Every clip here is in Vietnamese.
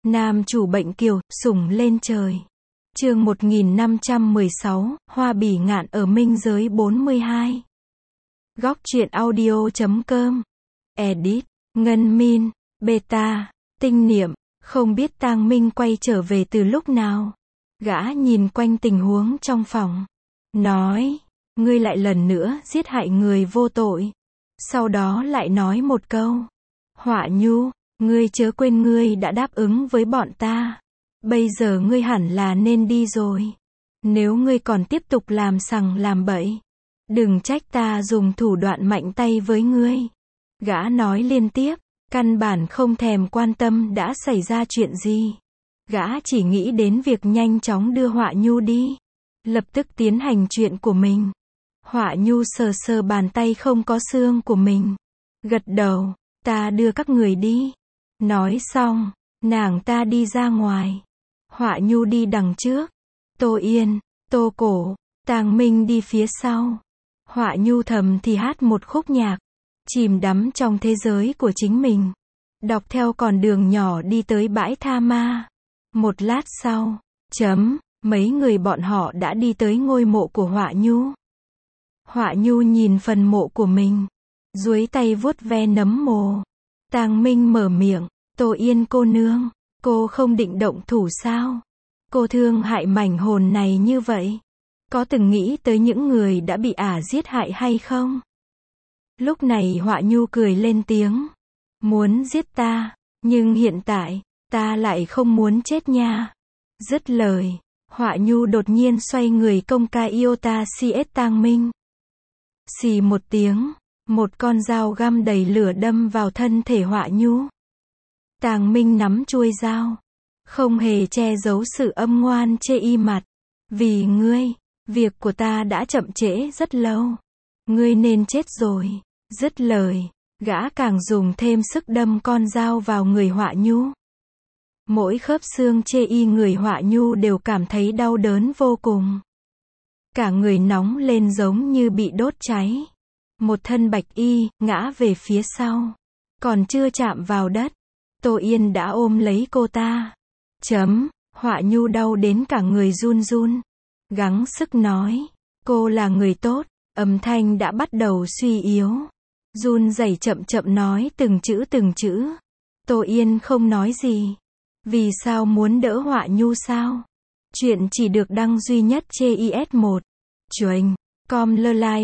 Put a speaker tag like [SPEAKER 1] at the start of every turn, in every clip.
[SPEAKER 1] Nam chủ bệnh kiều, sủng lên trời. Chương 1516, Hoa bỉ ngạn ở minh giới 42. Góc truyện audio.com. Edit, Ngân Min, Beta, Tinh Niệm, không biết Tang Minh quay trở về từ lúc nào. Gã nhìn quanh tình huống trong phòng. Nói, ngươi lại lần nữa giết hại người vô tội. Sau đó lại nói một câu. Họa Nhu, ngươi chớ quên ngươi đã đáp ứng với bọn ta. Bây giờ ngươi hẳn là nên đi rồi. Nếu ngươi còn tiếp tục làm sằng làm bậy, đừng trách ta dùng thủ đoạn mạnh tay với ngươi. Gã nói liên tiếp, căn bản không thèm quan tâm đã xảy ra chuyện gì. Gã chỉ nghĩ đến việc nhanh chóng đưa Họa Nhu đi. Lập tức tiến hành chuyện của mình. Họa Nhu sờ sờ bàn tay không có xương của mình. Gật đầu, ta đưa các người đi. Nói xong, nàng ta đi ra ngoài. Họa Nhu đi đằng trước. Tô Yên, Tô Cổ, Tang Minh đi phía sau. Họa Nhu thầm thì hát một khúc nhạc. Chìm đắm trong thế giới của chính mình. Đọc theo con đường nhỏ đi tới bãi tha ma. Một lát sau, mấy người bọn họ đã đi tới ngôi mộ của Họa Nhu. Họa Nhu nhìn phần mộ của mình. Duỗi tay vuốt ve nấm mồ. Tang Minh mở miệng. Tô Yên cô nương, cô không định động thủ sao? Cô thương hại mảnh hồn này như vậy. Có từng nghĩ tới những người đã bị ả giết hại hay không? Lúc này Họa Nhu cười lên tiếng. Muốn giết ta, nhưng hiện tại, ta lại không muốn chết nha. Dứt lời, Họa Nhu đột nhiên xoay người công ca Iota CS Tang Minh. Xì một tiếng, một con dao găm đầy lửa đâm vào thân thể Họa Nhu. Tang Minh nắm chuôi dao, không hề che giấu sự âm ngoan chê y mặt. Vì ngươi, việc của ta đã chậm trễ rất lâu. Ngươi nên chết rồi. Dứt lời, gã càng dùng thêm sức đâm con dao vào người Họa Nhu. Mỗi khớp xương chê y người Họa Nhu đều cảm thấy đau đớn vô cùng. Cả người nóng lên giống như bị đốt cháy. Một thân bạch y, ngã về phía sau. Còn chưa chạm vào đất, Tô Yên đã ôm lấy cô ta. Họa Nhu đau đến cả người run run. Gắng sức nói, cô là người tốt. Âm thanh đã bắt đầu suy yếu. Run rẩy chậm chậm nói từng chữ. Tô Yên không nói gì. Vì sao muốn đỡ Họa Nhu sao? Chuyện chỉ được đăng duy nhất trên IS1. Chuềnh, com lơ lai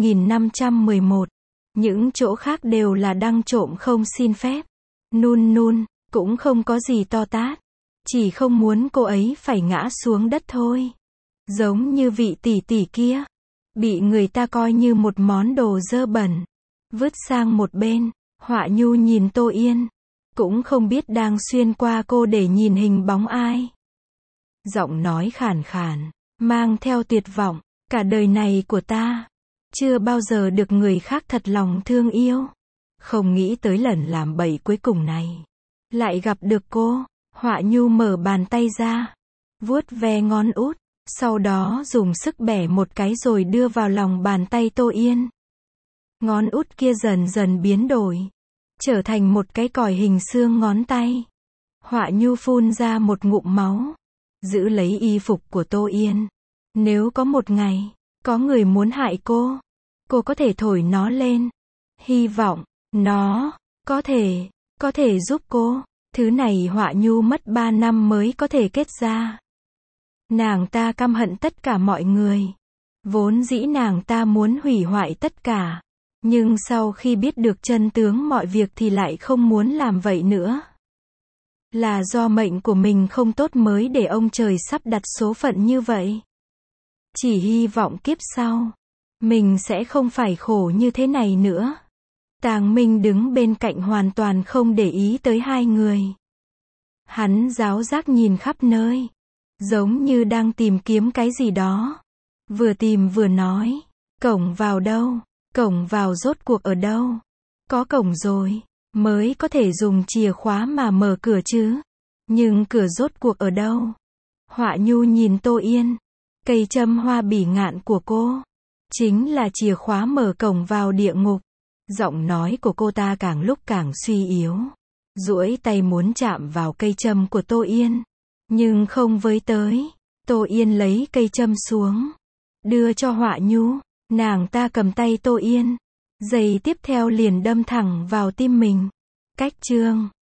[SPEAKER 1] 2511. Những chỗ khác đều là đăng trộm không xin phép. Nun, cũng không có gì to tát. Chỉ không muốn cô ấy phải ngã xuống đất thôi. Giống như vị tỷ tỷ kia. Bị người ta coi như một món đồ dơ bẩn. Vứt sang một bên. Họa Nhu nhìn Tô Yên. Cũng không biết đang xuyên qua cô để nhìn hình bóng ai. Giọng nói khàn khàn, mang theo tuyệt vọng. Cả đời này của ta, chưa bao giờ được người khác thật lòng thương yêu. Không nghĩ tới lần làm bậy cuối cùng này. Lại gặp được cô. Họa Nhu mở bàn tay ra. Vuốt ve ngón út. Sau đó dùng sức bẻ một cái rồi đưa vào lòng bàn tay Tô Yên. Ngón út kia dần dần biến đổi. Trở thành một cái còi hình xương ngón tay. Họa Nhu phun ra một ngụm máu. Giữ lấy y phục của Tô Yên. Nếu có một ngày, có người muốn hại cô có thể thổi nó lên. Hy vọng, nó, có thể giúp cô. Thứ này Họa Nhu mất 3 năm mới có thể kết ra. Nàng ta căm hận tất cả mọi người. Vốn dĩ nàng ta muốn hủy hoại tất cả. Nhưng sau khi biết được chân tướng mọi việc thì lại không muốn làm vậy nữa. Là do mệnh của mình không tốt mới để ông trời sắp đặt số phận như vậy. Chỉ hy vọng kiếp sau, mình sẽ không phải khổ như thế này nữa. Tang Minh đứng bên cạnh hoàn toàn không để ý tới hai người. Hắn giáo giác nhìn khắp nơi. Giống như đang tìm kiếm cái gì đó. Vừa tìm vừa nói. Cổng vào đâu? Cổng vào rốt cuộc ở đâu? Có cổng rồi, mới có thể dùng chìa khóa mà mở cửa chứ. Nhưng cửa rốt cuộc ở đâu? Họa Nhu nhìn Tô Yên. Cây châm hoa bỉ ngạn của cô chính là chìa khóa mở cổng vào địa ngục. Giọng nói của cô ta càng lúc càng suy yếu. duỗi tay muốn chạm vào cây châm của Tô Yên. Nhưng không với tới. Tô Yên lấy cây châm xuống. Đưa cho Họa Nhu. Nàng ta cầm tay Tô Yên. Giây tiếp theo liền đâm thẳng vào tim mình. Cách chương